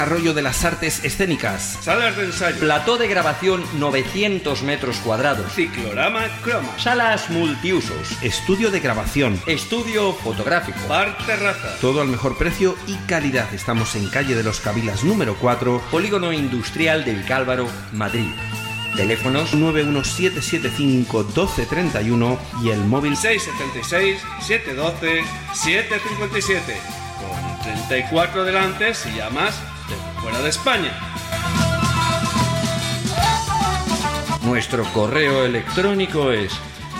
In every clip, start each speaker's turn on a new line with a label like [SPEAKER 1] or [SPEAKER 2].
[SPEAKER 1] Arroyo de las Artes Escénicas.
[SPEAKER 2] Salas de ensayo.
[SPEAKER 1] Plató de grabación 900 metros cuadrados.
[SPEAKER 2] Ciclorama Croma.
[SPEAKER 1] Salas multiusos.
[SPEAKER 3] Estudio de grabación.
[SPEAKER 1] Estudio fotográfico.
[SPEAKER 2] Bar terraza.
[SPEAKER 3] Todo al mejor precio y calidad. Estamos en calle de los Cabilas número 4,
[SPEAKER 1] Polígono Industrial de Vicálvaro, Madrid. Teléfonos
[SPEAKER 3] 917751231 y el móvil
[SPEAKER 2] 676-712-757. Con 34 delante si llamas desde fuera de España.
[SPEAKER 1] Nuestro correo electrónico es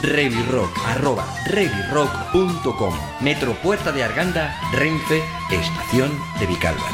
[SPEAKER 1] revirrock@revirrock.com. Metro Puerta de Arganda, Renfe, Estación de Vicálvaro.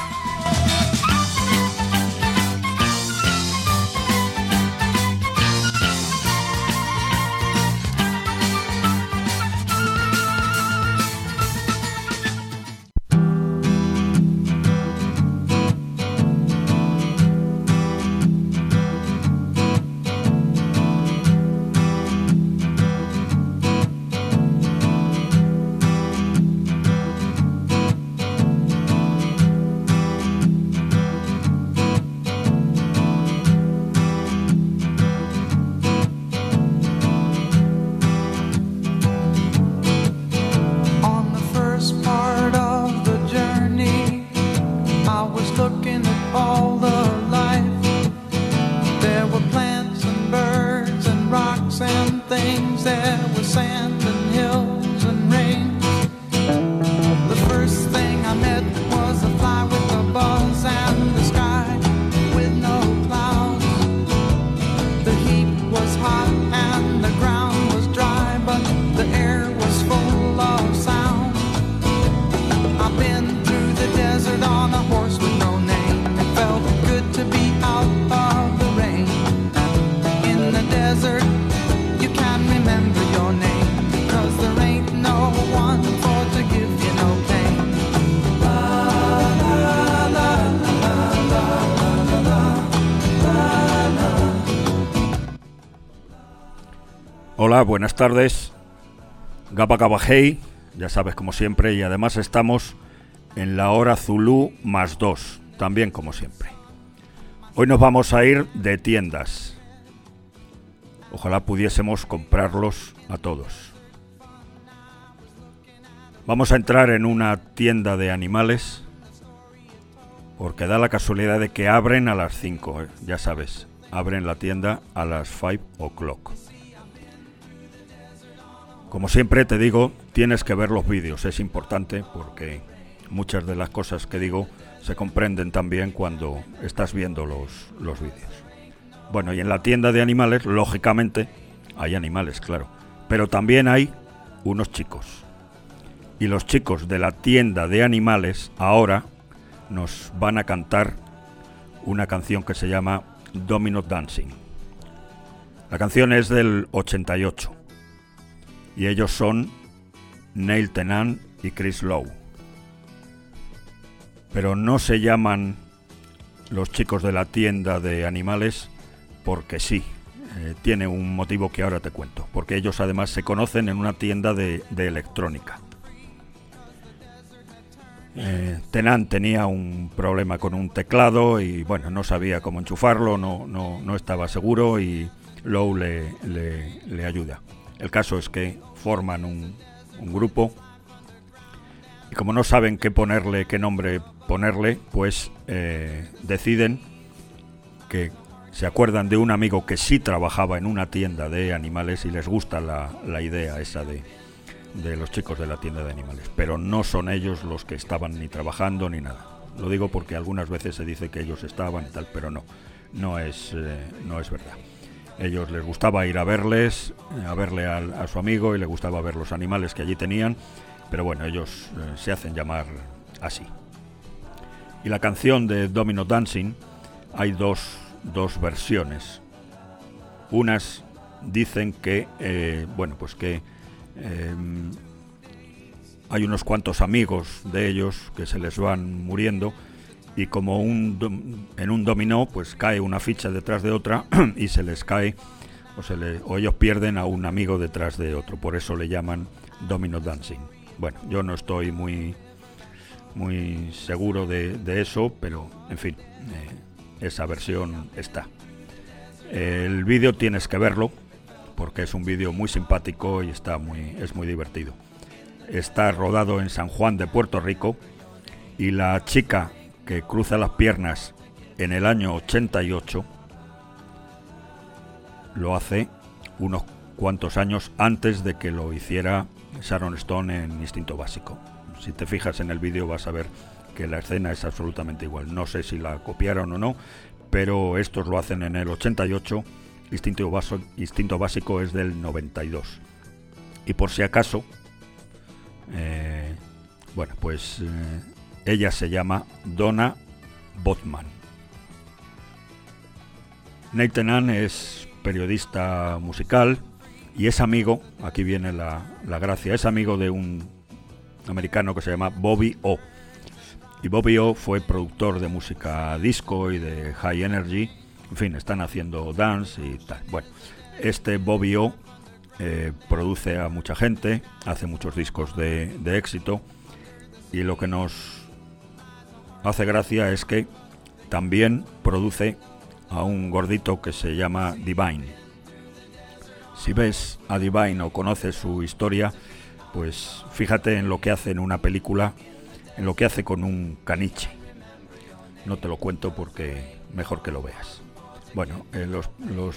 [SPEAKER 4] Hola, buenas tardes. Gaba Gaba Hey, ya sabes, como siempre, y además estamos en la hora Zulú +2, también como siempre. Hoy nos vamos a ir de tiendas. Ojalá pudiésemos comprarlos a todos. Vamos a entrar en una tienda de animales, porque da la casualidad de que abren a las 5, ya sabes, abren la tienda a las 5 o'clock. Como siempre te digo, tienes que ver los vídeos, es importante porque muchas de las cosas que digo se comprenden también cuando estás viendo los vídeos. Bueno, y en la tienda de animales, lógicamente, hay animales, claro, pero también hay unos chicos. Y los chicos de la tienda de animales ahora nos van a cantar una canción que se llama Domino Dancing. La canción es del 88. Y ellos son Neil Tennant y Chris Lowe. Pero no se llaman los chicos de la tienda de animales porque sí. Tiene un motivo que ahora te cuento. Porque ellos además se conocen en una tienda de electrónica. Tennant tenía un problema con un teclado y bueno, no sabía cómo enchufarlo, no estaba seguro y Lowe le ayuda. El caso es que forman un grupo y como no saben qué nombre ponerle, pues deciden que se acuerdan de un amigo que sí trabajaba en una tienda de animales y les gusta la idea esa de los chicos de la tienda de animales, pero no son ellos los que estaban ni trabajando ni nada. Lo digo porque algunas veces se dice que ellos estaban y tal, pero no es verdad. Ellos les gustaba ir a verle a su amigo y les gustaba ver los animales que allí tenían, pero bueno, ellos se hacen llamar así. Y la canción de Domino Dancing hay dos versiones. Unas dicen que, hay unos cuantos amigos de ellos que se les van muriendo y como en un dominó pues cae una ficha detrás de otra y se les cae o ellos pierden a un amigo detrás de otro, por eso le llaman Domino Dancing. Bueno, yo no estoy muy muy seguro de eso, pero en fin, esa versión está. El vídeo tienes que verlo porque es un vídeo muy simpático y es muy divertido. Está rodado en San Juan de Puerto Rico y la chica que cruza las piernas en el año 88 lo hace unos cuantos años antes de que lo hiciera Sharon Stone en Instinto Básico. Si te fijas en el vídeo vas a ver que la escena es absolutamente igual. No sé si la copiaron o no, pero estos lo hacen en el 88, Instinto Básico es del 92. Y por si acaso, ella se llama Donna Boatman. Nate Tennant es periodista musical y es amigo, aquí viene la gracia, es amigo de un americano que se llama Bobby O. Y Bobby O fue productor de música disco y de high energy, en fin, están haciendo dance y tal. Bueno, este Bobby O produce a mucha gente, hace muchos discos de éxito, y lo que nos hace gracia es que también produce a un gordito que se llama Divine. Si ves a Divine o conoces su historia, pues fíjate en lo que hace en una película, en lo que hace con un caniche. No te lo cuento porque mejor que lo veas. Bueno, los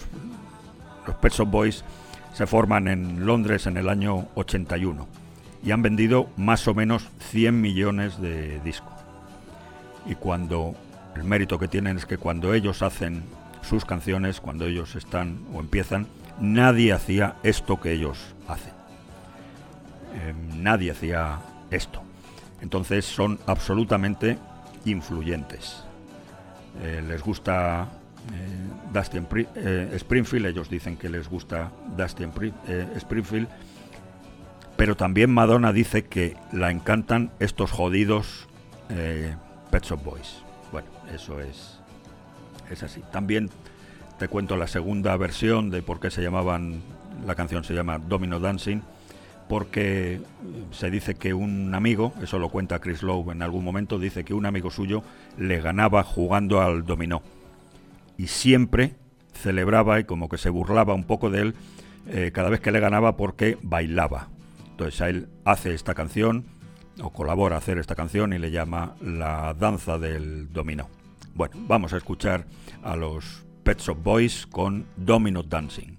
[SPEAKER 4] Pet Shop Boys se forman en Londres en el año 81 y han vendido más o menos 100 millones de discos. Y el mérito que tienen es que cuando ellos hacen sus canciones, cuando ellos están o empiezan, nadie hacía esto que ellos hacen. Nadie hacía esto. Entonces son absolutamente influyentes. Les gusta Dusty Springfield, ellos dicen que les gusta Dusty Springfield, pero también Madonna dice que la encantan estos jodidos Pet Shop Boys. Bueno, eso es así. También te cuento la segunda versión de por qué la canción se llama Domino Dancing, porque se dice que un amigo, eso lo cuenta Chris Lowe en algún momento, dice que un amigo suyo le ganaba jugando al dominó y siempre celebraba y como que se burlaba un poco de él cada vez que le ganaba porque bailaba. Entonces a él hace esta canción o colabora a hacer esta canción y le llama la danza del dominó. Bueno, vamos a escuchar a los Pet Shop Boys con Domino Dancing.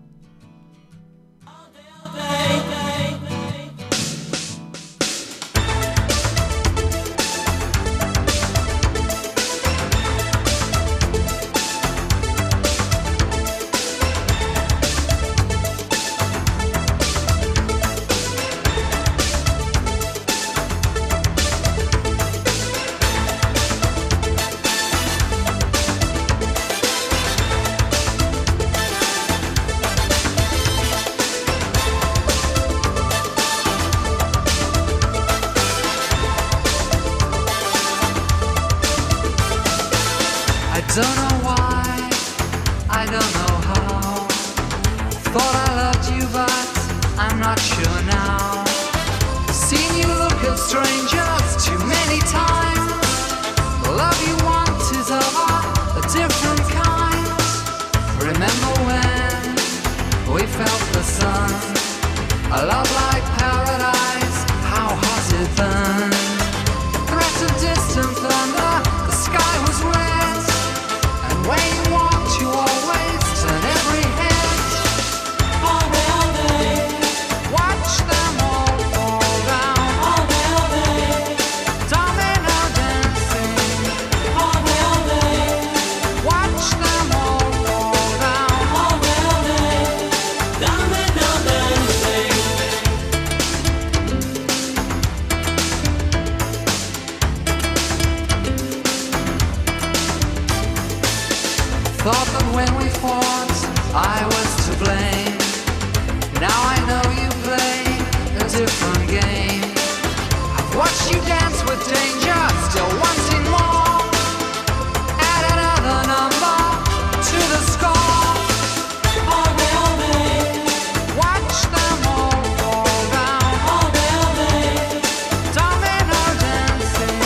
[SPEAKER 5] Don't know why, I don't know how. Thought I loved you, but I'm not sure now. Seen you look at strangers too many times. The love you want is of a different kind. Remember when we felt the sun? A love like paradise, how hot it burned. Threat of distant thunder, the sky was red. When you walk, you always turn every head. All day, watch them all fall down. All day, domino dancing. All day, watch them all fall down. All day, domino dancing. Thought that when we fought, I was to blame. Now I know you play a different game. I've watched you dance with danger, still wanting more. Add another number to the score. All day, watch them all fall down. All day, domino dancing.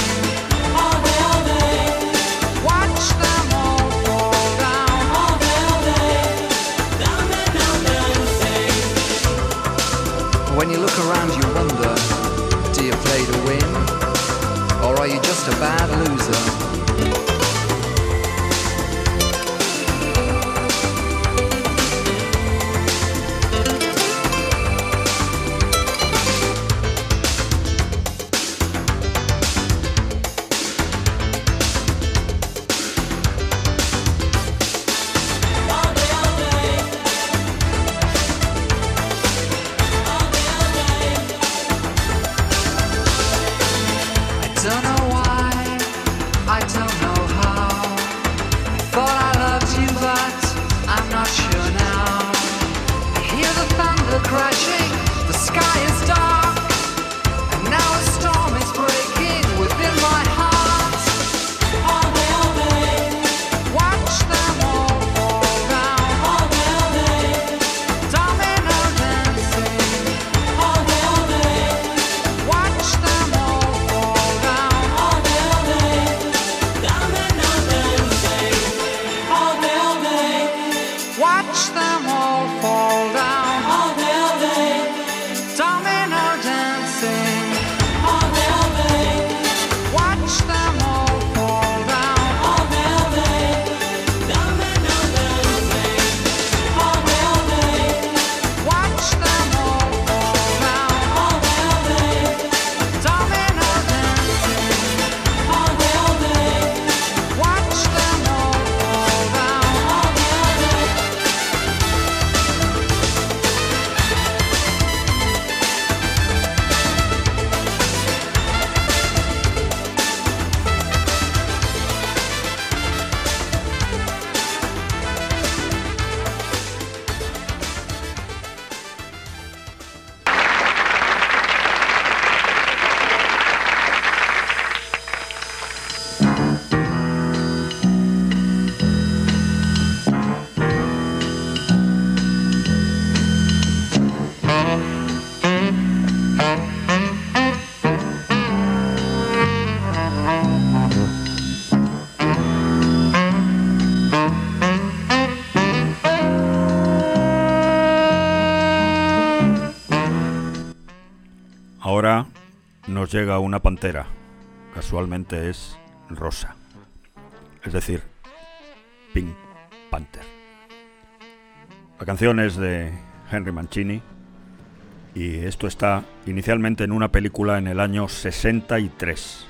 [SPEAKER 4] nos llega una pantera. Casualmente es rosa. Es decir, Pink Panther. La canción es de Henry Mancini y esto está inicialmente en una película en el año 63.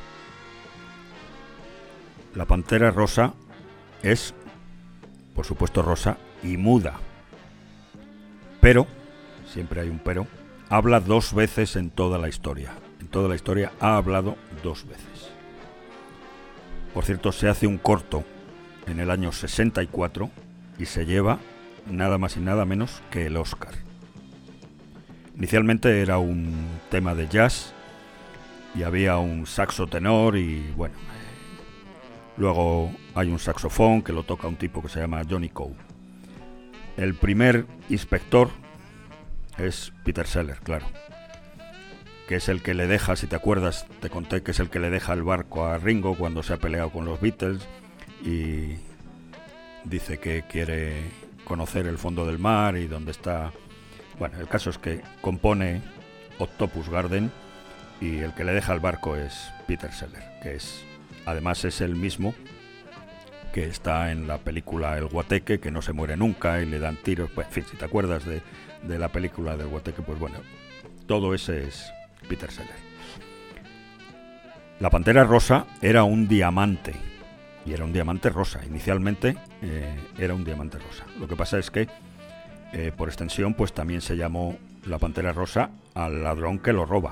[SPEAKER 4] La pantera rosa es, por supuesto, rosa y muda. Pero, siempre hay un pero, habla 2 veces en toda la historia. En toda la historia ha hablado 2 veces. Por cierto, se hace un corto en el año 64 y se lleva nada más y nada menos que el Oscar. Inicialmente era un tema de jazz y había un saxo tenor y bueno, luego hay un saxofón que lo toca un tipo que se llama Johnny Coe. El primer inspector es Peter Sellers, claro, que es el que le deja, si te acuerdas, te conté que es el que le deja el barco a Ringo cuando se ha peleado con los Beatles y dice que quiere conocer el fondo del mar y dónde está. Bueno, el caso es que compone Octopus Garden y el que le deja el barco es Peter Sellers, que además es el mismo que está en la película El Guateque, que no se muere nunca y le dan tiros. Pues, en fin, si te acuerdas de la película del Guateque, pues bueno, todo ese es Peter Sellers. La pantera rosa era un diamante. Y era un diamante rosa. Inicialmente era un diamante rosa. Lo que pasa es que, por extensión, pues también se llamó la pantera rosa al ladrón que lo roba.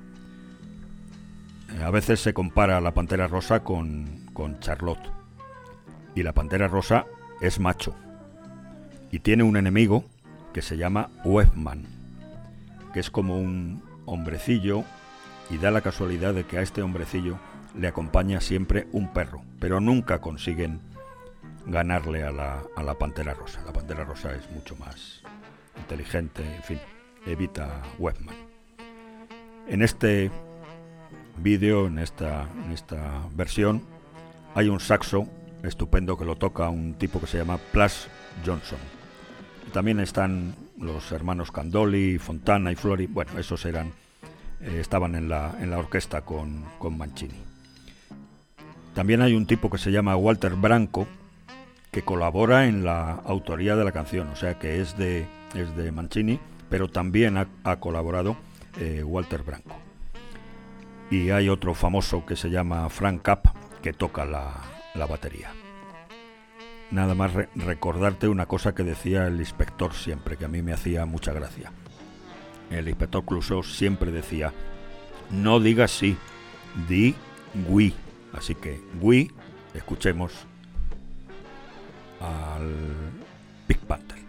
[SPEAKER 4] A veces se compara la pantera rosa con Charlotte. Y la pantera rosa es macho. Y tiene un enemigo que se llama Webman, que es como un hombrecillo, y da la casualidad de que a este hombrecillo le acompaña siempre un perro, pero nunca consiguen ganarle a la pantera rosa. La pantera rosa es mucho más inteligente, en fin, evita a Webman. En este vídeo, en esta versión, hay un saxo estupendo que lo toca un tipo que se llama Plas Johnson. También están los hermanos Candoli, Fontana y Flori. Bueno, esos estaban en la orquesta con Mancini. También hay un tipo que se llama Walter Branco, que colabora en la autoría de la canción, o sea que es de Mancini, pero también ha colaborado Walter Branco. Y hay otro famoso que se llama Frank Capp, que toca la batería. Nada más recordarte una cosa que decía el inspector siempre, que a mí me hacía mucha gracia. El inspector Clouseau siempre decía: no digas sí, di oui. Así que oui, escuchemos al Pink Panther.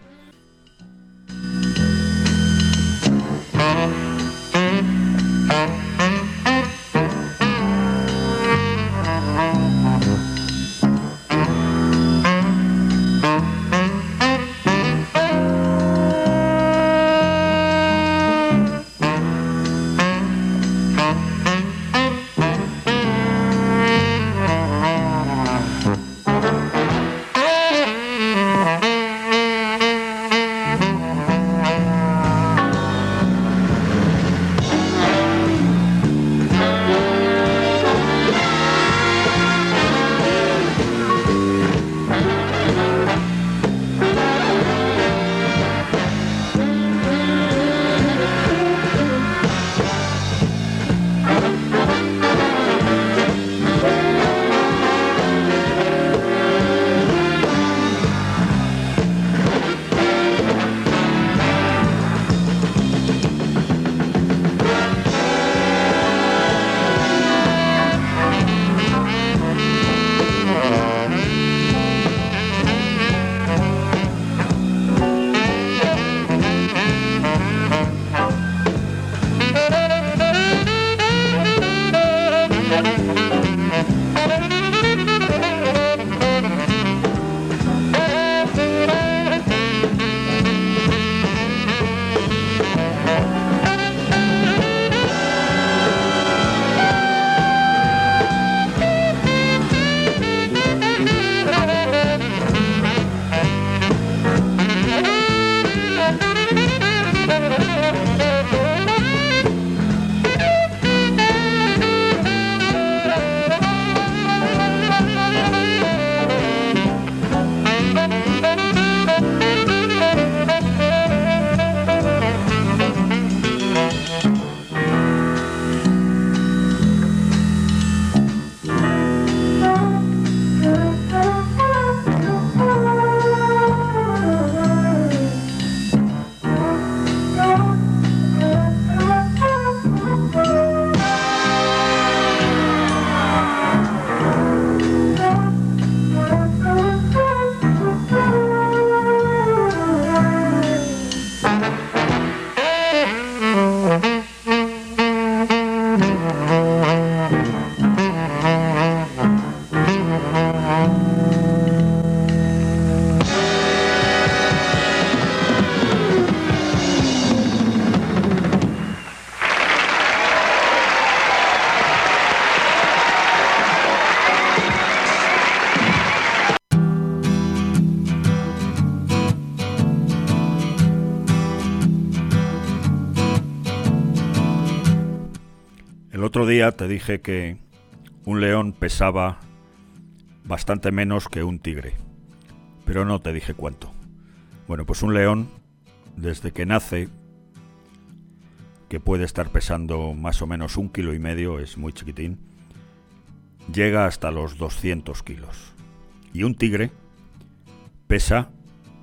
[SPEAKER 4] otro día te dije que un león pesaba bastante menos que un tigre, pero no te dije cuánto. Bueno, pues un león, desde que nace, que puede estar pesando más o menos 1,5 kilos, es muy chiquitín, llega hasta los 200 kilos. Y un tigre pesa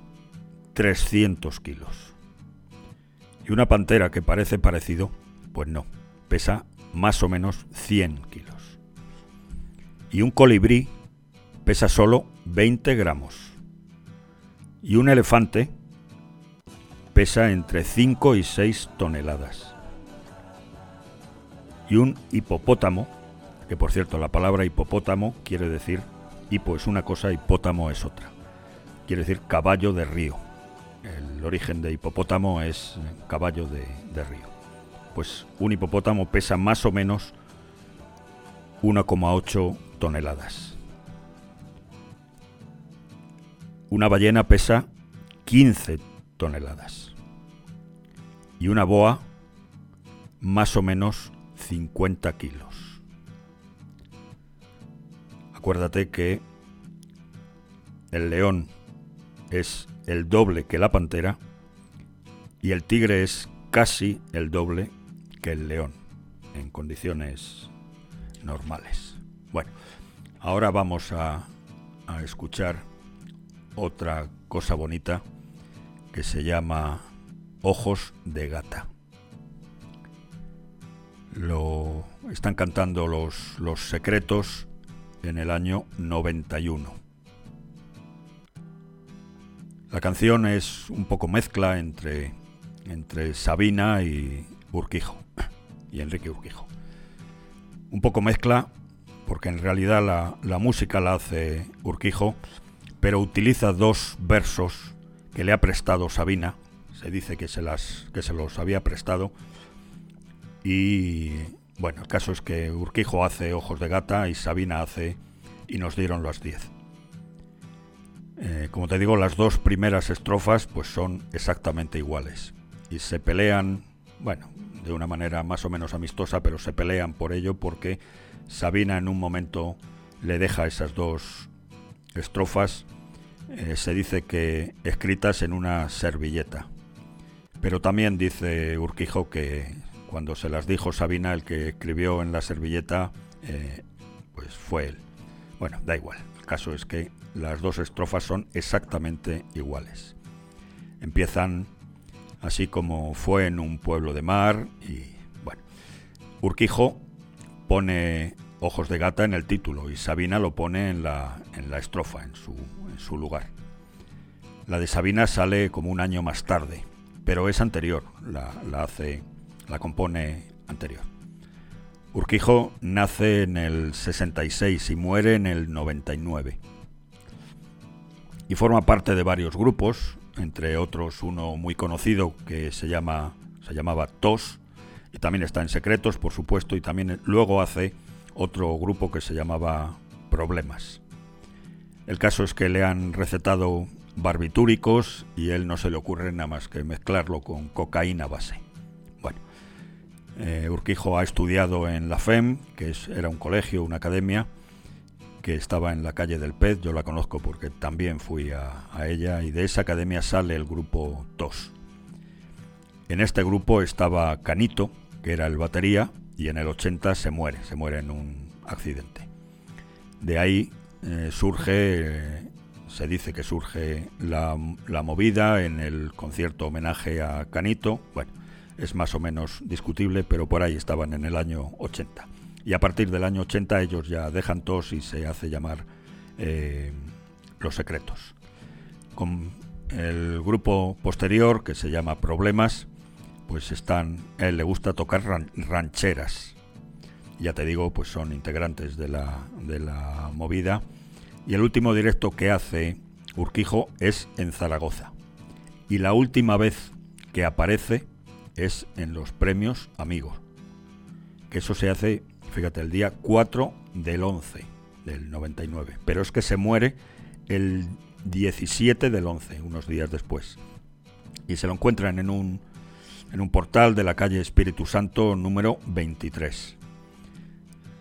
[SPEAKER 4] 300 kilos. Y una pantera, que parece parecido, pues no, pesa más o menos 100 kilos. Y un colibrí pesa solo 20 gramos. Y un elefante pesa entre 5 y 6 toneladas. Y un hipopótamo, que por cierto la palabra hipopótamo quiere decir, hipo es una cosa, hipótamo es otra, quiere decir caballo de río. El origen de hipopótamo es caballo de río. Pues un hipopótamo pesa más o menos 1,8 toneladas. Una ballena pesa 15 toneladas. Y una boa más o menos 50 kilos. Acuérdate que el león es el doble que la pantera y el tigre es casi el doble que el león en condiciones normales. Bueno, ahora vamos a escuchar otra cosa bonita que se llama Ojos de Gata. Lo están cantando los Secretos en el año 91. La canción es un poco mezcla entre Sabina y Urquijo, y Enrique Urquijo. Un poco mezcla porque en realidad la música la hace Urquijo, pero utiliza 2 versos que le ha prestado Sabina. Se dice que se los había prestado. Y bueno, el caso es que Urquijo hace Ojos de Gata y Sabina hace Y nos dieron las 10. Como te digo, las 2 primeras estrofas pues son exactamente iguales y se pelean, bueno, de una manera más o menos amistosa, pero se pelean por ello porque Sabina en un momento le deja esas 2 estrofas, se dice que escritas en una servilleta, pero también dice Urquijo que cuando se las dijo Sabina, el que escribió en la servilleta pues fue él. Bueno, da igual, el caso es que las 2 estrofas son exactamente iguales. Empiezan así como fue en un pueblo de mar y bueno, Urquijo pone Ojos de Gata en el título y Sabina lo pone en la estrofa, en su lugar. La de Sabina sale como un año más tarde, pero es anterior, la compone anterior. Urquijo nace en el 66 y muere en el 99. Y forma parte de varios grupos, entre otros uno muy conocido que se llamaba Tos, y también está en Secretos, por supuesto, y también luego hace otro grupo que se llamaba Problemas. El caso es que le han recetado barbitúricos y él no se le ocurre nada más que mezclarlo con cocaína base. Bueno, Urquijo ha estudiado en la FEM, que era un colegio, una academia, que estaba en la calle del Pez. Yo la conozco porque también fui a ella, y de esa academia sale el grupo TOS. En este grupo estaba Canito, que era el batería, y en el 80 se muere en un accidente. De ahí se dice que surge la movida en el concierto homenaje a Canito. Bueno, es más o menos discutible, pero por ahí estaban en el año 80. Y a partir del año 80 ellos ya dejan TOS y se hace llamar Los Secretos. Con el grupo posterior, que se llama Problemas, pues a él le gusta tocar rancheras. Ya te digo, pues son integrantes de la movida. Y el último directo que hace Urquijo es en Zaragoza. Y la última vez que aparece es en los premios Amigos. Que eso se hace, fíjate, el día 4 del 11 del 99. Pero es que se muere el 17 del 11, unos días después. Y se lo encuentran en un portal de la calle Espíritu Santo número 23.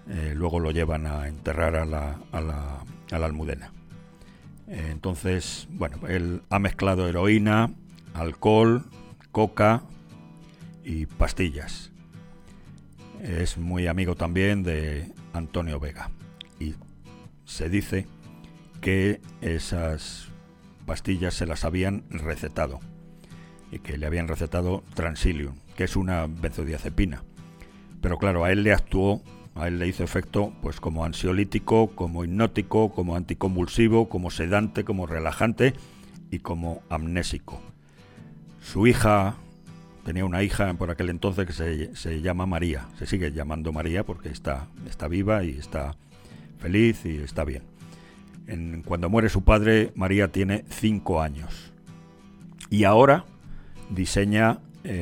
[SPEAKER 4] luego lo llevan a enterrar a la Almudena. Entonces, bueno, él ha mezclado heroína, alcohol, coca y pastillas. Es muy amigo también de Antonio Vega y se dice que esas pastillas se las habían recetado y que le habían recetado Transilium, que es una benzodiazepina. Pero claro, a él le hizo efecto pues como ansiolítico, como hipnótico, como anticonvulsivo, como sedante, como relajante y como amnésico. Su hija, tenía una hija por aquel entonces que se llama María, se sigue llamando María porque está viva y está feliz y está bien. Cuando muere su padre, María tiene 5 años y ahora diseña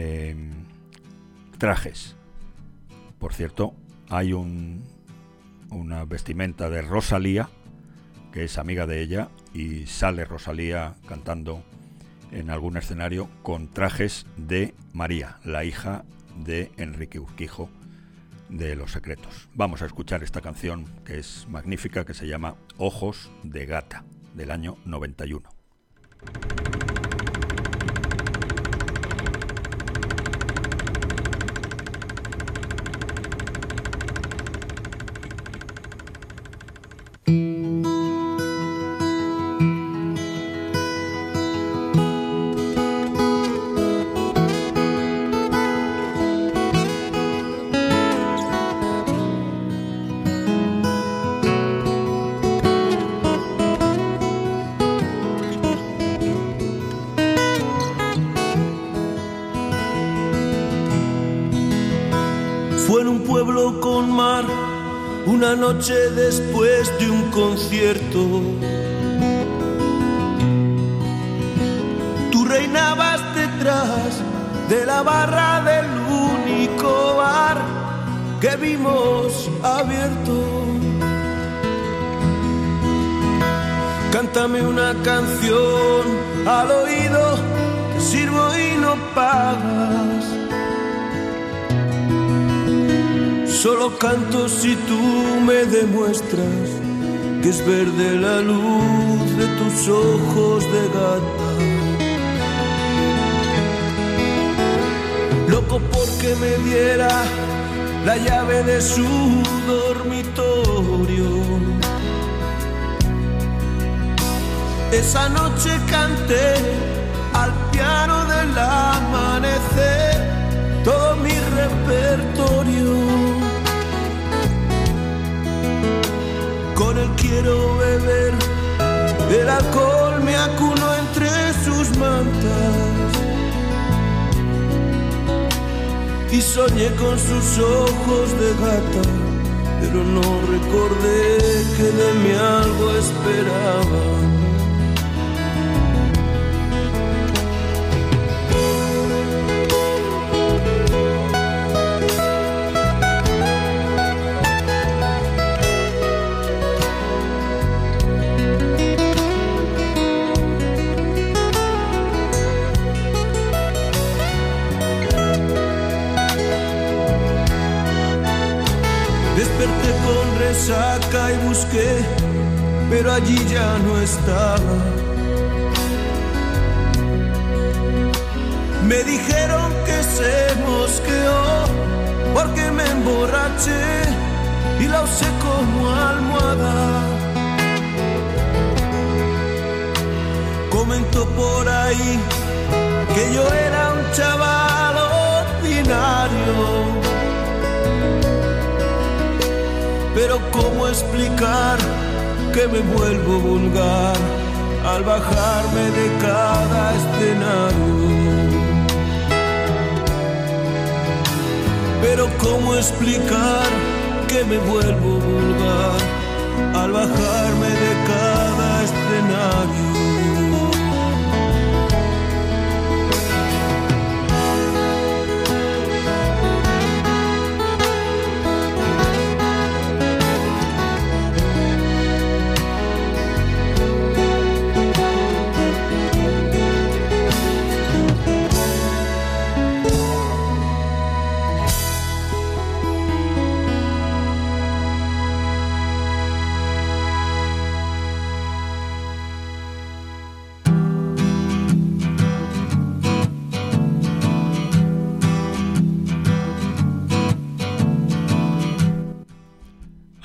[SPEAKER 4] trajes. Por cierto, hay una vestimenta de Rosalía, que es amiga de ella, y sale Rosalía cantando en algún escenario con trajes de María, la hija de Enrique Urquijo de Los Secretos. Vamos a escuchar esta canción que es magnífica, que se llama Ojos de Gata, del año 91.
[SPEAKER 6] Una noche después de un concierto, tú reinabas detrás de la barra del único bar que vimos abierto. Cántame una canción al oído, te sirvo y no pagas. Solo canto si tú me demuestras que es verde la luz de tus ojos de gata. Loco porque me diera la llave de su dormitorio. Esa noche canté al piano del amanecer todo mi repertorio. Con él quiero beber, el alcohol me acuno entre sus mantas y soñé con sus ojos de gata, pero no recordé que de mí algo esperaba. Desperté con resaca y busqué, pero allí ya no estaba. Me dijeron que se mosqueó porque me emborraché y la usé como almohada. Comentó por ahí que yo era un chaval ordinario. Pero ¿cómo explicar que me vuelvo vulgar al bajarme de cada escenario? Pero ¿cómo explicar que me vuelvo vulgar al bajarme de cada escenario?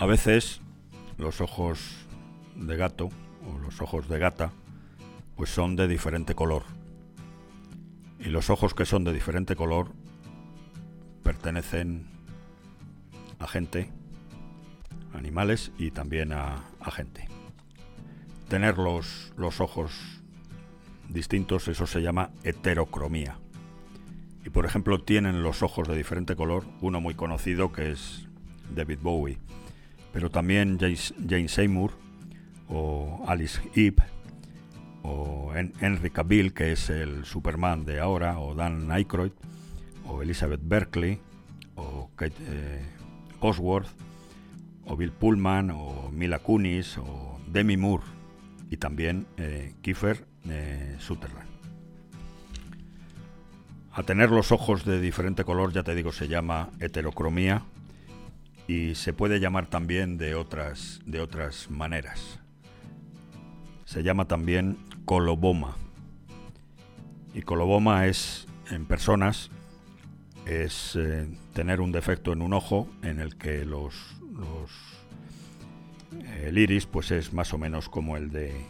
[SPEAKER 4] veces los ojos de gato o los ojos de gata pues son de diferente color. Y los ojos que son de diferente color pertenecen a gente, animales y también a gente. Tener los ojos distintos, eso se llama heterocromía. Y por ejemplo tienen los ojos de diferente color, uno muy conocido que es David Bowie, pero también Jane Seymour o Alice Eve o Henry Cavill, que es el Superman de ahora, o Dan Aykroyd o Elizabeth Berkley o Kate Bosworth o Bill Pullman o Mila Kunis o Demi Moore y también Kiefer Sutherland. A tener los ojos de diferente color, ya te digo, se llama heterocromía y se puede llamar también de otras maneras. Se llama también coloboma. Y coloboma es, en personas, es tener un defecto en un ojo en el que el iris pues es más o menos como el de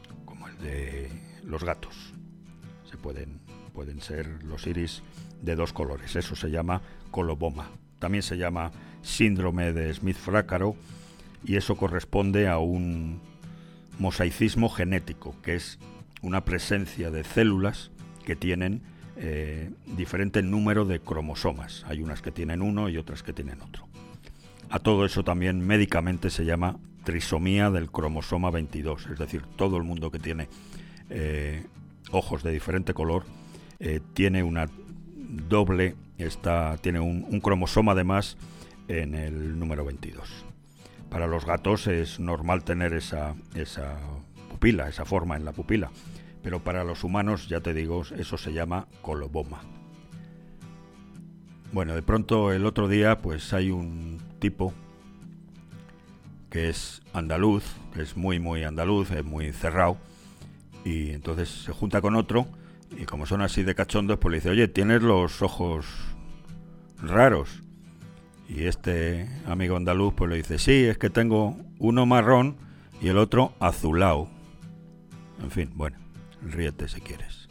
[SPEAKER 4] los gatos. Pueden ser los iris de dos colores. Eso se llama coloboma. También se llama síndrome de Smith-Frácaro y eso corresponde a un mosaicismo genético, que es una presencia de células que tienen diferente número de cromosomas. Hay unas que tienen uno y otras que tienen otro. A todo eso también médicamente se llama trisomía del cromosoma 22, es decir, todo el mundo que tiene ojos de diferente color tiene una doble, tiene un cromosoma de más en el número 22. Para los gatos es normal tener esa pupila, esa forma en la pupila, pero para los humanos, ya te digo, eso se llama coloboma. Bueno, de pronto el otro día pues hay un tipo que es andaluz, que es muy andaluz, es muy cerrado, y entonces se junta con otro y como son así de cachondos, pues le dice: oye, tienes los ojos raros. Y este amigo andaluz pues le dice: sí, es que tengo uno marrón y el otro azulado. En fin, bueno, ríete si quieres.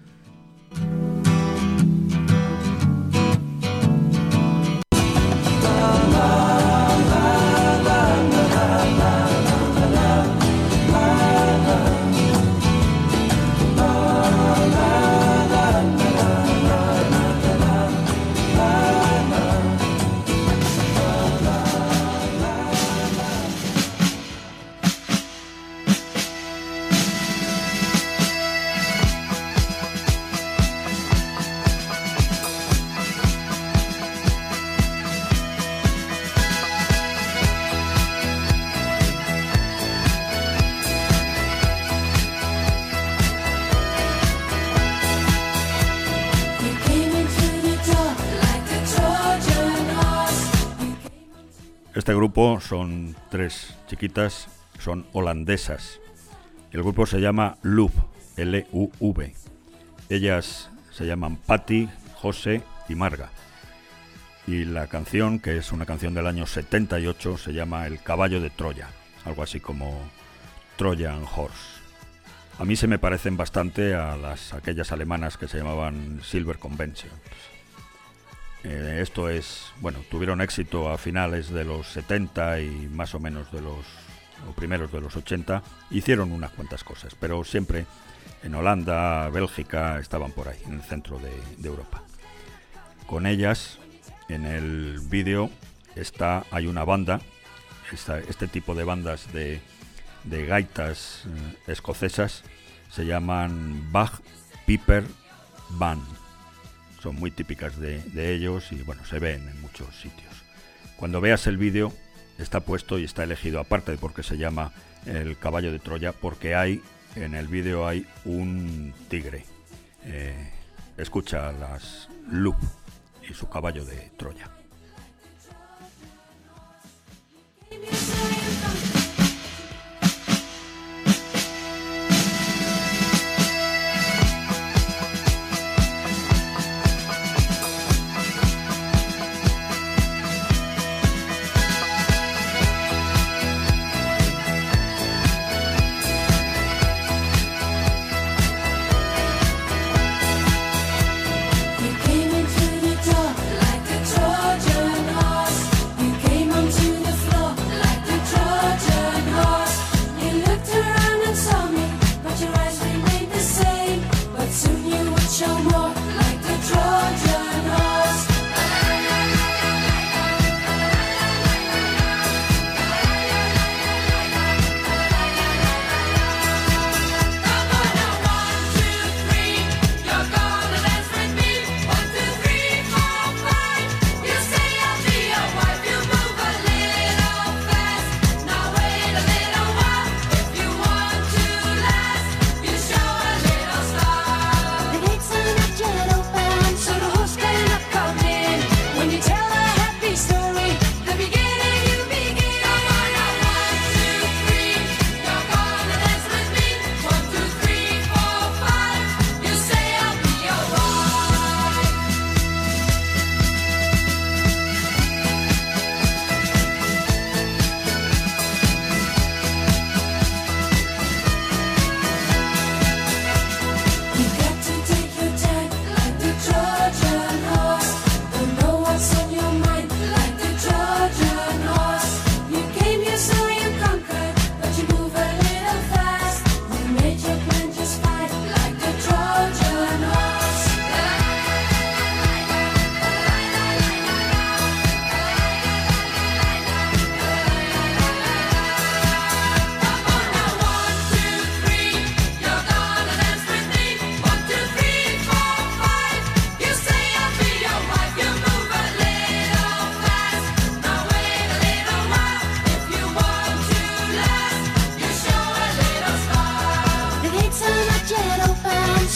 [SPEAKER 4] Este grupo son tres chiquitas, son holandesas. El grupo se llama LUV, L-U-V. Ellas se llaman Patty, José y Marga. Y la canción, que es una canción del año 78, se llama El caballo de Troya, algo así como Trojan Horse. A mí se me parecen bastante a aquellas alemanas que se llamaban Silver Convention. Esto es, bueno, tuvieron éxito a finales de los 70 y más o menos o primeros de los 80, hicieron unas cuantas cosas, pero siempre en Holanda, Bélgica, estaban por ahí, en el centro de Europa. Con ellas, en el vídeo, hay una banda, este tipo de bandas de gaitas escocesas, se llaman Bagpiper Band. Son muy típicas de ellos y bueno, se ven en muchos sitios. Cuando veas el vídeo, está puesto y está elegido aparte de porque se llama El caballo de Troya, porque en el vídeo hay un tigre. Escucha las LUV y su caballo de Troya.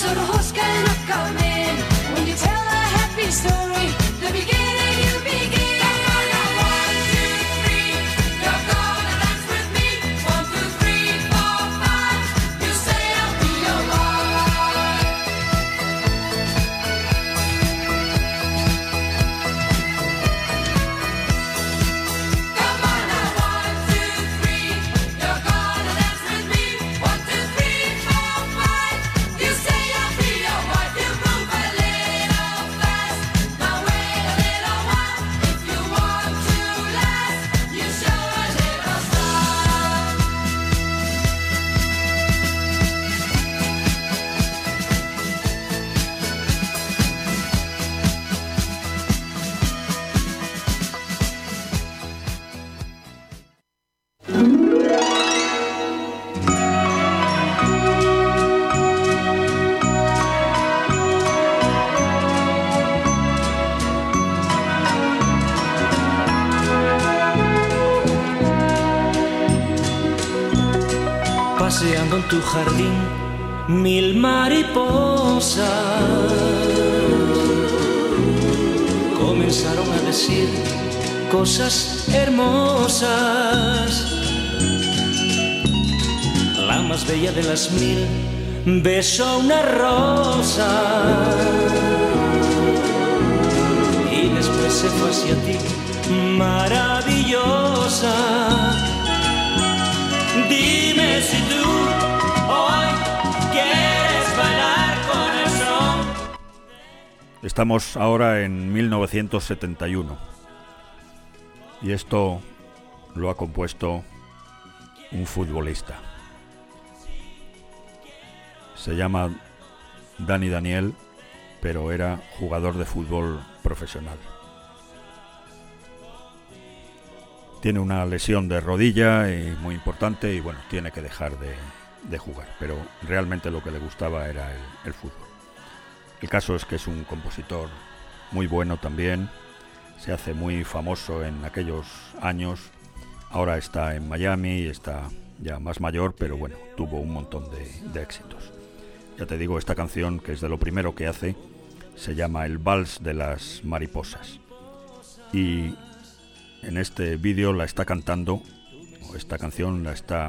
[SPEAKER 5] so the horse cannot come in. When you tell a happy story, the beginning you begin.
[SPEAKER 7] Paseando en tu jardín, mil mariposas comenzaron a decir cosas hermosas. La más bella de las mil besó una rosa y después se fue hacia ti, maravillosa. Dime si tú hoy quieres bailar con el son.
[SPEAKER 4] Estamos ahora en 1971 y esto lo ha compuesto un futbolista. Se llama Dani Daniel, pero era jugador de fútbol profesional. Tiene una lesión de rodilla muy importante y bueno, tiene que dejar de jugar, pero realmente lo que le gustaba era el fútbol. El caso es que es un compositor muy bueno también, se hace muy famoso en aquellos años, ahora está en Miami, está ya más mayor, pero bueno, tuvo un montón de éxitos. Ya te digo, esta canción, que es de lo primero que hace, se llama El Vals de las Mariposas. Y en este vídeo la está cantando, o esta canción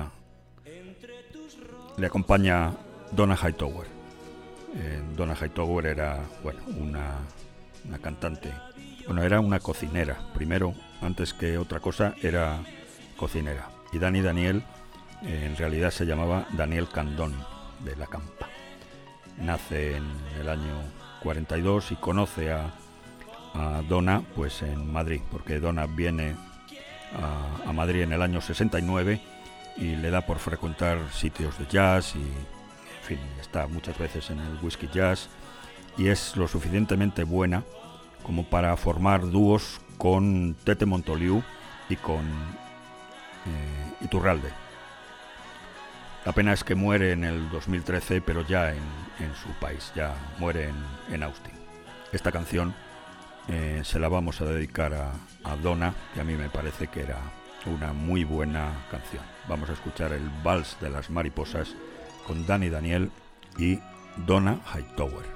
[SPEAKER 4] le acompaña Donna Hightower. Donna Hightower era, bueno, una cantante, bueno, era una cocinera. Primero, antes que otra cosa, era cocinera. Y Dani Daniel, en realidad se llamaba Daniel Candón de la Campa. Nace en el año 42 y conoce a Donna pues en Madrid, porque Donna viene a Madrid en el año 69 y le da por frecuentar sitios de jazz y, en fin, está muchas veces en el Whisky Jazz y es lo suficientemente buena como para formar dúos con Tete Montoliu y con Iturralde. La pena es que muere en el 2013, pero ya en su país, ya muere en Austin. Esta canción se la vamos a dedicar a Donna, que a mí me parece que era una muy buena canción. Vamos a escuchar el Vals de las Mariposas con Dani Daniel y Donna Hightower.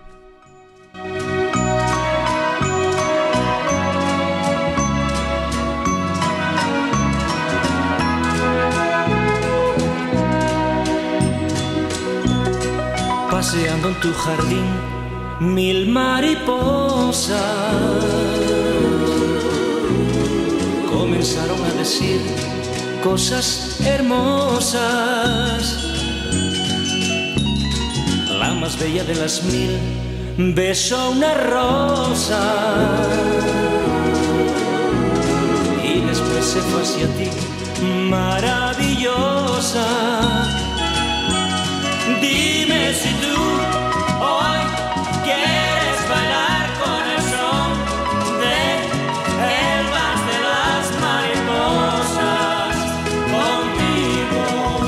[SPEAKER 7] Paseando en tu jardín, mil mariposas comenzaron a decir cosas hermosas. La más bella de las mil besó una rosa y después se fue hacia ti, maravillosa. Dime si tú hoy quieres bailar con el son del vals de las mariposas conmigo.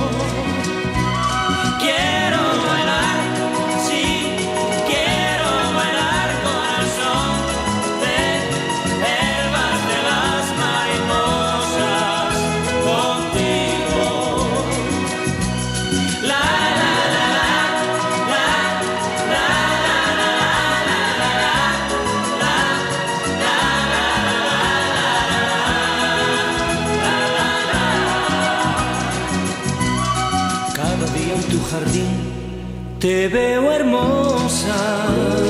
[SPEAKER 7] Quiero bailar, sí, quiero bailar con el son del vals de las mariposas contigo. La la la la la así te veo hermosa,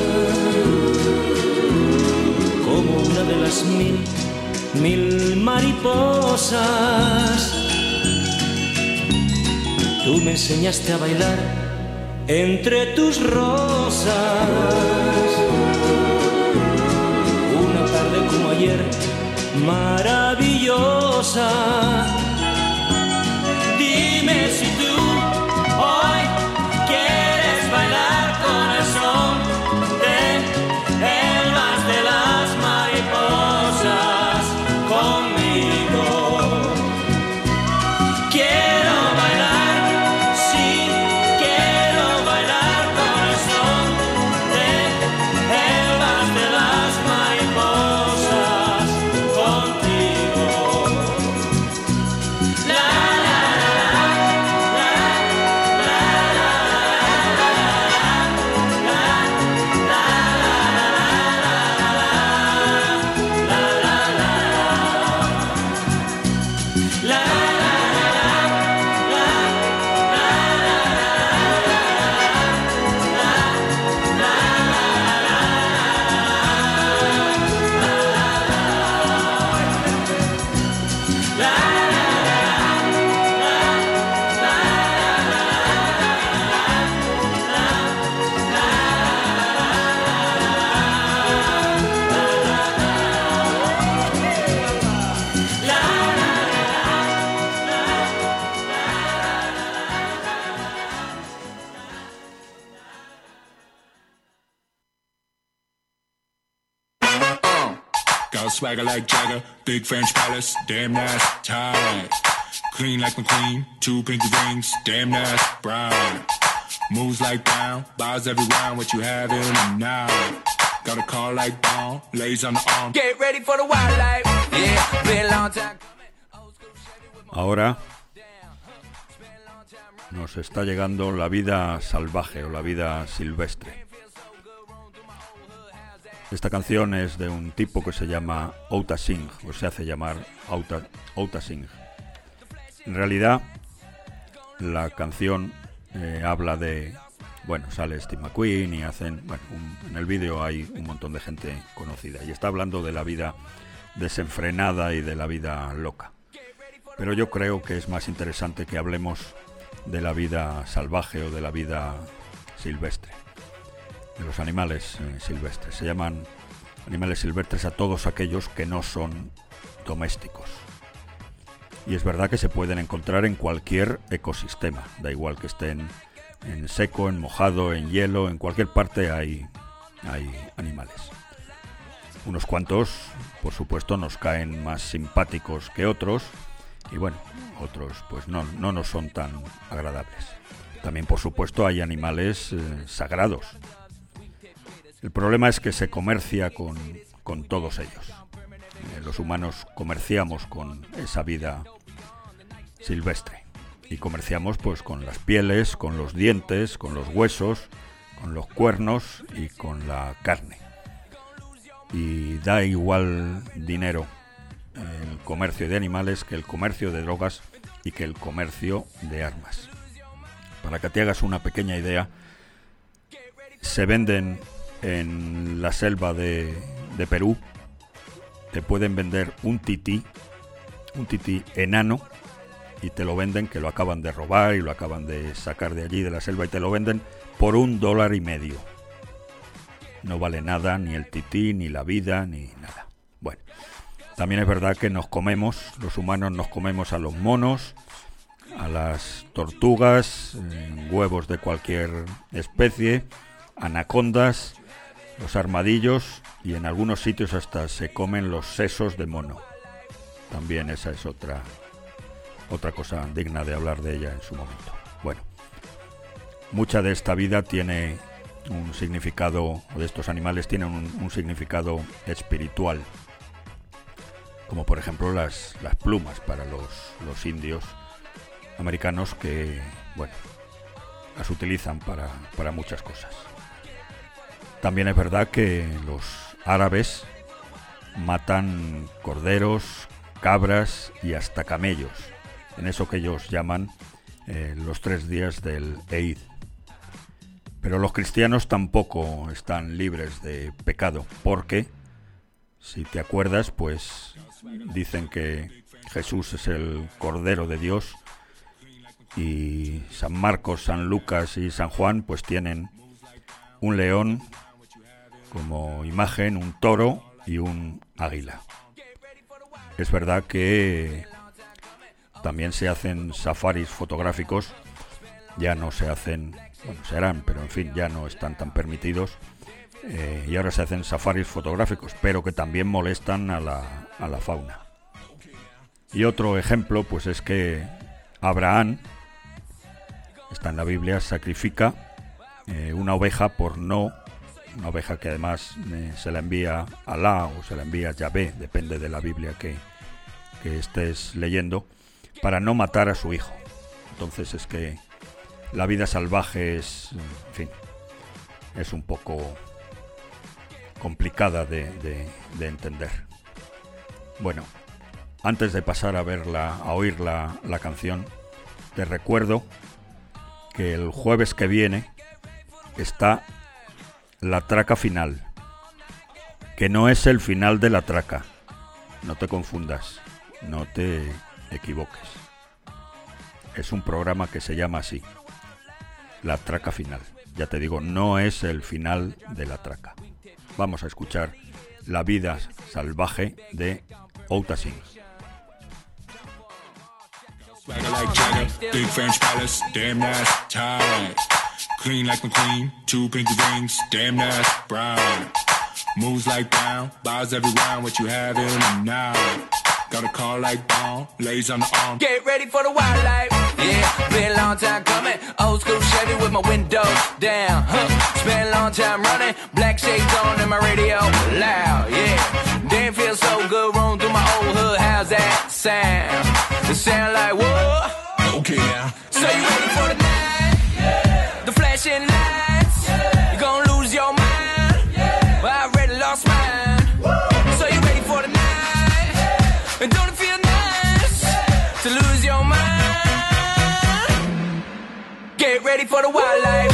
[SPEAKER 7] como una de las mil mariposas. Tú me enseñaste a bailar entre tus rosas. Una tarde como ayer, maravillosa. Dime si tú hoy quieres bailar con el son de el más de las mariposas conmigo. Quiero bailar, sí, quiero bailar con el son de el más de las mariposas contigo. La la la la
[SPEAKER 8] Got swagger like Jagger, big French palace, damn nice, tight. Clean like McQueen, 2 pinky rings, damn nice, brown. Moves like Brown, buys every round, what you having and now. Got a car like Brown, lays on the arm.
[SPEAKER 5] Get ready for the wildlife. Yeah, been a long time.
[SPEAKER 4] Ahora nos está llegando la vida salvaje o la vida silvestre. Esta canción es de un tipo que se llama Ota Singh, o se hace llamar Ota Singh. En realidad, la canción habla de... Bueno, sale Steve McQueen y hacen... Bueno, en el vídeo hay un montón de gente conocida y está hablando de la vida desenfrenada y de la vida loca. Pero yo creo que es más interesante que hablemos de la vida salvaje o de la vida silvestre, de los animales silvestres. Se llaman animales silvestres a todos aquellos que no son domésticos. Y es verdad que se pueden encontrar en cualquier ecosistema, da igual que estén en seco, en mojado, en hielo, en cualquier parte hay animales. Unos cuantos, por supuesto, nos caen más simpáticos que otros, y bueno, otros pues no nos son tan agradables. También, por supuesto, hay animales sagrados. El problema es que se comercia con todos ellos. Los humanos comerciamos con esa vida silvestre. Y comerciamos pues con las pieles, con los dientes, con los huesos, con los cuernos y con la carne. Y da igual dinero el comercio de animales que el comercio de drogas y que el comercio de armas. Para que te hagas una pequeña idea, se venden en la selva de Perú, te pueden vender un tití enano, y te lo venden, que lo acaban de robar y lo acaban de sacar de allí de la selva, y te lo venden por $1.50. No vale nada, ni el tití, ni la vida, ni nada. Bueno, también es verdad que los humanos nos comemos a los monos, a las tortugas, huevos de cualquier especie, anacondas, los armadillos, y en algunos sitios hasta se comen los sesos de mono. También esa es otra cosa digna de hablar de ella en su momento. Bueno, mucha de esta vida tiene un significado, o de estos animales tienen un significado espiritual, como por ejemplo las plumas para los indios americanos, que, bueno, las utilizan para muchas cosas. También es verdad que los árabes matan corderos, cabras y hasta camellos, en eso que ellos llaman los 3 días del Eid, Pero los cristianos tampoco están libres de pecado, porque, si te acuerdas, pues dicen que Jesús es el Cordero de Dios, y San Marcos, San Lucas y San Juan pues tienen un león como imagen, un toro y un águila. Es verdad que también se hacen safaris fotográficos, ya no se hacen, bueno, se harán, pero en fin, ya no están tan permitidos, y ahora se hacen safaris fotográficos, pero que también molestan a la fauna. Y otro ejemplo pues es que Abraham, está en la Biblia, sacrifica una oveja una oveja que además se la envía a Alá o se la envía a Yahvé, depende de la Biblia que estés leyendo, para no matar a su hijo. Entonces es que la vida salvaje es, en fin, es un poco complicada de entender. Bueno, antes de pasar a oír la canción, te recuerdo que el jueves que viene está la traca final, que no es el final de la traca, no te confundas, no te equivoques. Es un programa que se llama así, la traca final. Ya te digo, no es el final de la traca. Vamos a escuchar La vida salvaje de Ota Singh.
[SPEAKER 8] Swagger like Jagger, big French palace, damn that's tight. Clean like McQueen, 2 pinky rings, damn that's brown. Moves like Brown, buys every round, what you having now? Got a car like Brown, lays on the arm.
[SPEAKER 9] Get ready for the wildlife, yeah, been a long time coming. Old school Chevy with my windows down, spent a long time running. Black shades on and my radio loud, yeah. Damn, feels so good, rolling through my old hood, how's that sound? It sound like whoa,
[SPEAKER 8] Okay now.
[SPEAKER 9] so you ready for the night? Yeah. The flashing lights, yeah. You gon' lose your mind, yeah. Well, I already lost mine. Woo. So you ready for the night? Yeah. And don't it feel nice, yeah. To lose your mind? Get ready for the wildlife.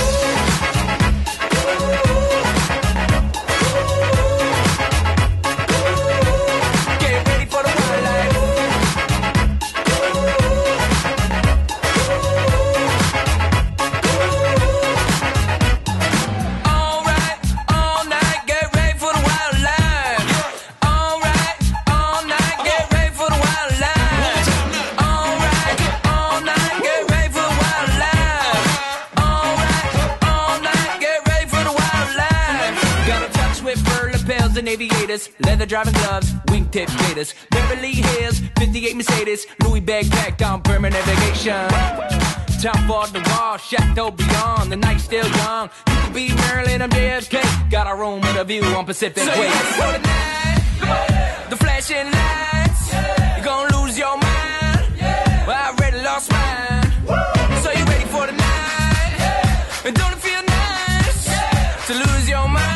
[SPEAKER 9] And aviators, leather driving gloves, wingtip gators, Beverly Hills, 58 Mercedes, Louis backpack on permanent vacation. Top for the wall, Chateau beyond, the night's still young. You could be Marilyn, I'm JFK. Got a room with a view on Pacific Way. For the night, the flashing lights, yeah. You gon' lose your mind, yeah. Well, I already lost mine. Woo. So you ready for the night? Yeah. And don't it feel nice, yeah. To lose your mind?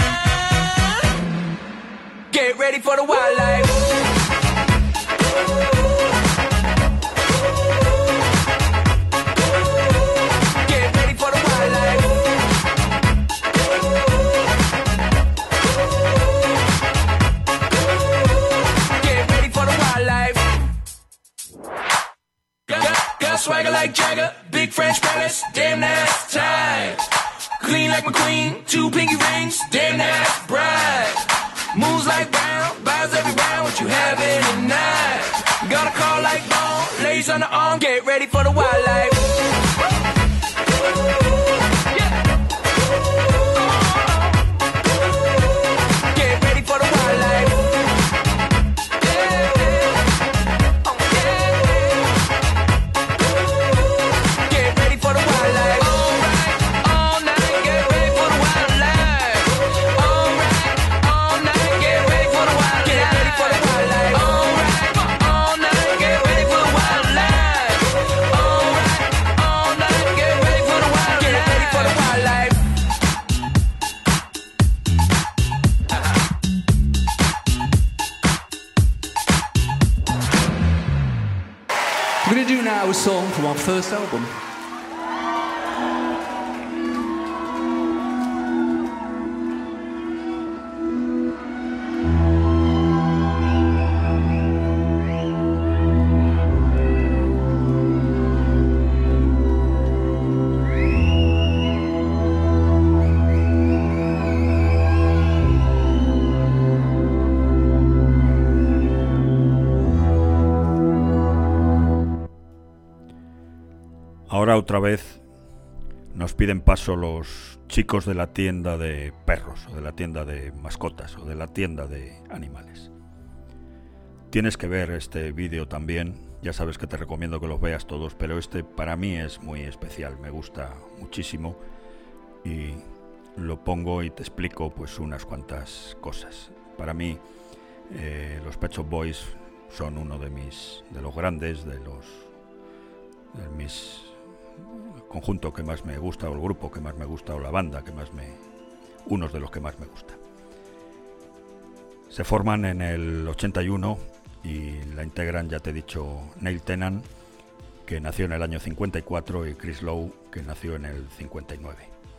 [SPEAKER 9] Get ready for the wildlife. Get ready for the wildlife. Get ready for the wildlife. Got swagger like Jagger, big French palace, damn that's tight. Clean like McQueen, 2 pinky rings, damn that's bright. Moves like Brown, buys every round, what you having tonight? Got a car like Bone, lays on the arm, get ready for the wildlife. Get ready for the wildlife. Get ready for the wildlife. All night, get ready for the wildlife. All night, get ready for the wildlife. Get ready for the wildlife. All night, get ready for the wildlife. All night, get ready for the wildlife. Get ready for the wildlife. We're gonna do now a song from our first album.
[SPEAKER 4] ahora otra vez nos piden paso los chicos de la tienda de perros, o de la tienda de mascotas, o de la tienda de animales. Tienes que ver este vídeo también, ya sabes que te recomiendo que los veas todos, pero este para mí es muy especial, me gusta muchísimo y lo pongo y te explico pues unas cuantas cosas. Para mí los Pet Shop Boys son uno de los grandes, de mis conjunto que más me gusta, o el grupo que más me gusta, o la banda que unos de los que más me gusta. Se forman en el 81 y la integran, ya te he dicho, Neil Tennant, que nació en el año 54, y Chris Lowe, que nació en el 59.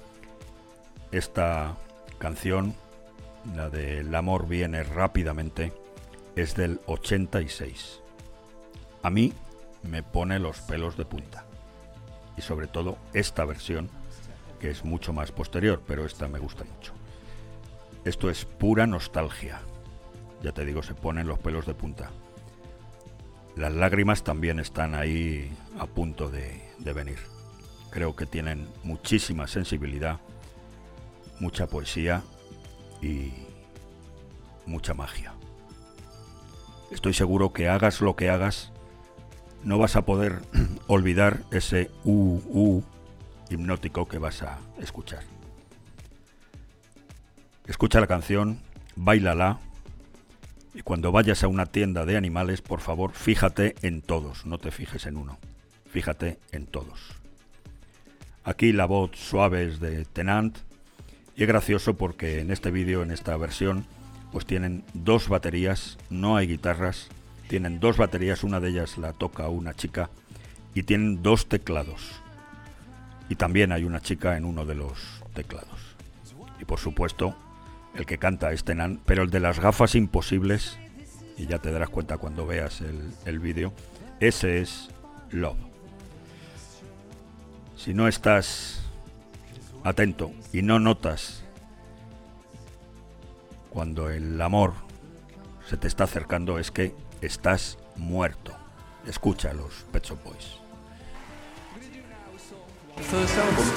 [SPEAKER 4] Esta canción, la de El amor viene rápidamente, es del 86. A mí me pone los pelos de punta. Y sobre todo esta versión, que es mucho más posterior, pero esta me gusta mucho. Esto es pura nostalgia. Ya te digo, se ponen los pelos de punta. Las lágrimas también están ahí a punto de venir. Creo que tienen muchísima sensibilidad, mucha poesía y mucha magia. Estoy seguro que hagas lo que hagas, no vas a poder olvidar ese hipnótico que vas a escuchar. Escucha la canción, báilala, y cuando vayas a una tienda de animales, por favor, fíjate en todos, no te fijes en uno, fíjate en todos. Aquí la voz suave es de Tennant, y es gracioso porque en este vídeo, en esta versión, pues tienen dos baterías, no hay guitarras. Tienen dos baterías, una de ellas la toca una chica, y tienen dos teclados. Y también hay una chica en uno de los teclados. Y por supuesto, el que canta es Tennant, pero el de las gafas imposibles, y ya te darás cuenta cuando veas el vídeo, ese es Love. Si no estás atento y no notas cuando el amor se te está acercando, es que estás muerto. Escucha a los Pet Shop Boys.
[SPEAKER 5] First album.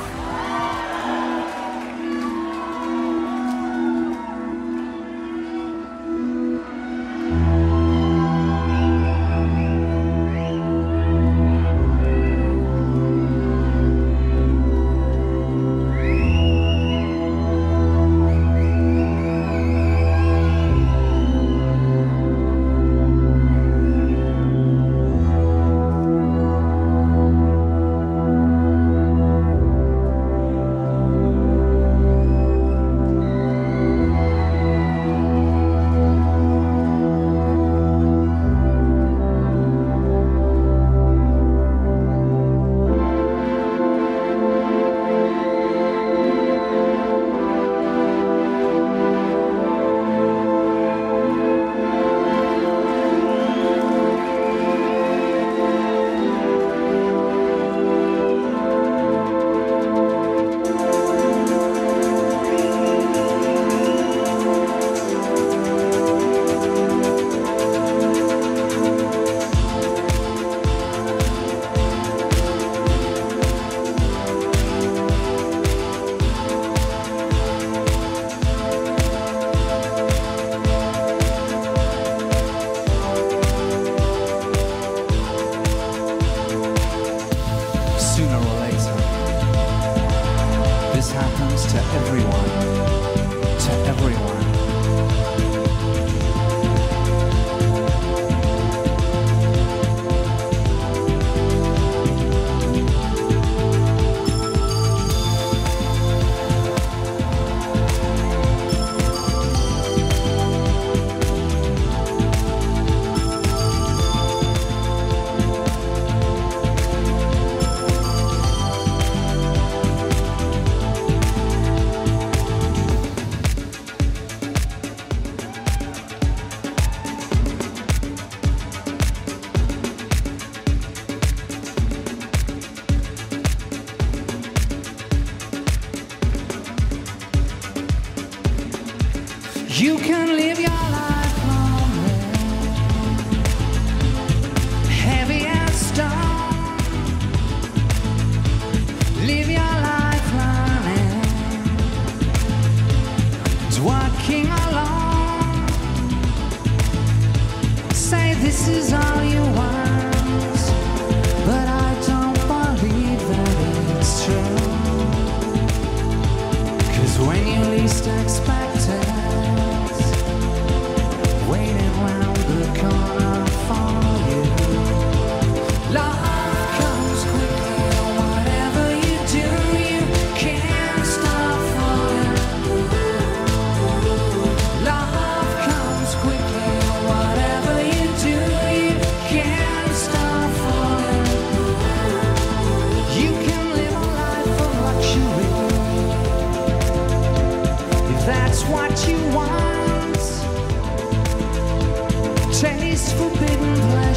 [SPEAKER 5] You can live your life lonely, heavy as stone.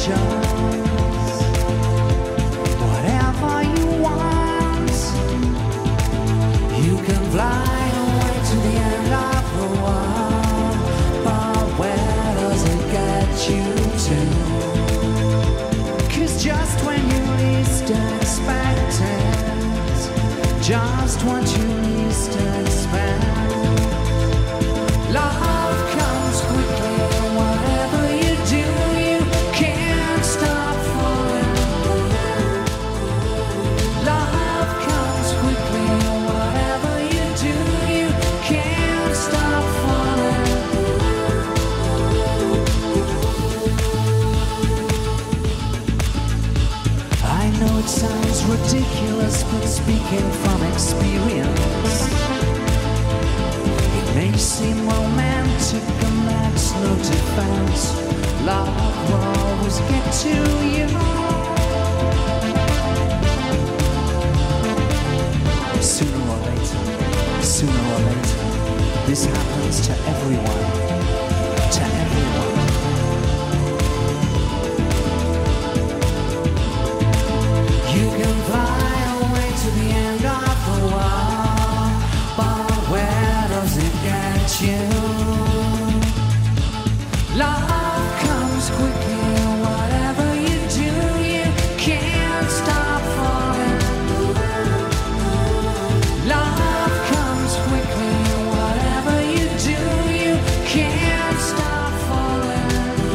[SPEAKER 5] pleasures, whatever you want. You can fly away to the end of the world, but where does it get you to? 'Cause just when you least expect it, just what you least expect, love comes quickly. Whatever you do, you can't stop falling. Love comes quickly. Whatever you do, you can't stop falling. I know it sounds ridiculous, but speaking from experience, it may seem romantic and that's no defense. Love will always get to you. Sooner or later, this happens to everyone, to everyone. You can fly away to the end of the world, but where does it get you? Love comes quickly. Whatever you do, you can't stop falling. Love comes quickly. Whatever you do, you can't stop falling.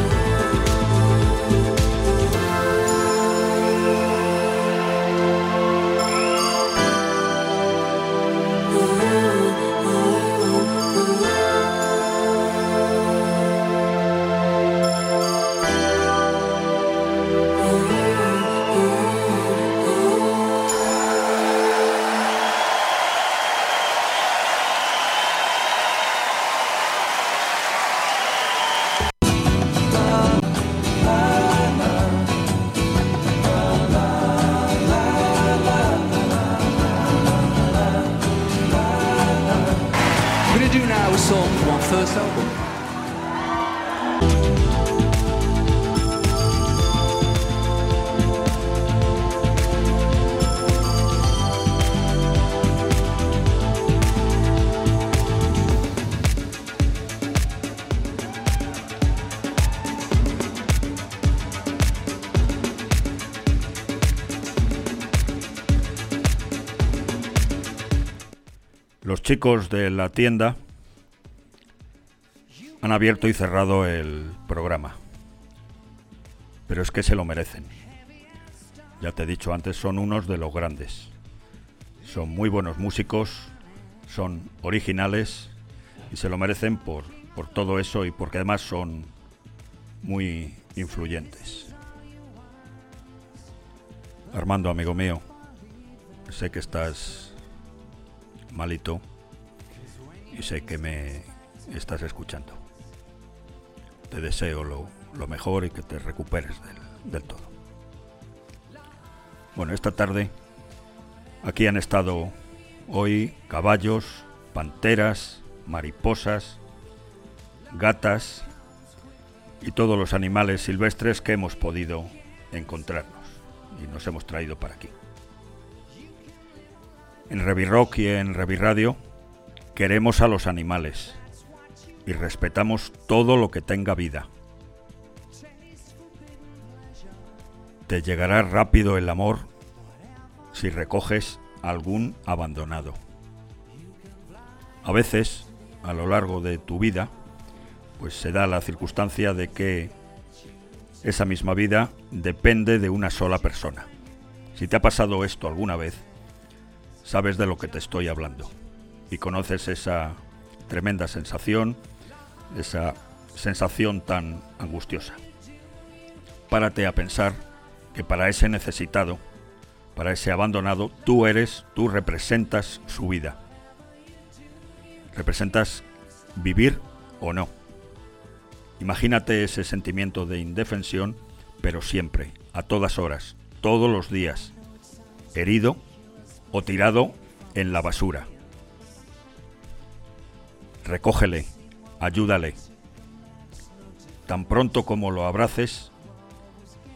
[SPEAKER 5] We're gonna do now a song from our first album.
[SPEAKER 4] Los chicos de la tienda han abierto y cerrado el programa, pero es que se lo merecen. Ya te he dicho antes, son unos de los grandes. Son muy buenos músicos, son originales y se lo merecen por todo eso y porque además son muy influyentes. Armando, amigo mío, sé que estás malito y sé que me estás escuchando. Te deseo lo mejor y que te recuperes del todo. Bueno, esta tarde aquí han estado hoy caballos, panteras, mariposas, gatas y todos los animales silvestres que hemos podido encontrarnos y nos hemos traído para aquí. En Revi Rock y en Revi Radio queremos a los animales y respetamos todo lo que tenga vida. Te llegará rápido el amor si recoges algún abandonado. A veces, a lo largo de tu vida, pues se da la circunstancia de que esa misma vida depende de una sola persona. Si te ha pasado esto alguna vez, sabes de lo que te estoy hablando y conoces esa tremenda sensación, esa sensación tan angustiosa. Párate a pensar que para ese necesitado, para ese abandonado, tú representas su vida. Representas vivir o no. Imagínate ese sentimiento de indefensión, pero siempre, a todas horas, todos los días, herido o tirado en la basura. Recógele, ayúdale. Tan pronto como lo abraces,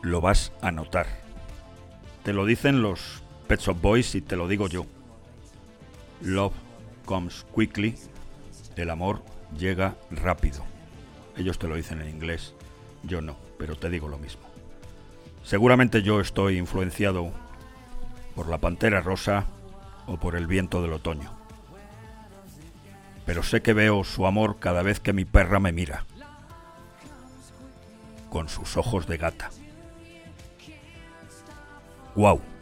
[SPEAKER 4] lo vas a notar. Te lo dicen los Pet Shop Boys y te lo digo yo. Love comes quickly. El amor llega rápido. Ellos te lo dicen en inglés, yo no, pero te digo lo mismo. Seguramente yo estoy influenciado por la pantera rosa o por el viento del otoño. Pero sé que veo su amor cada vez que mi perra me mira, con sus ojos de gata. ¡Guau!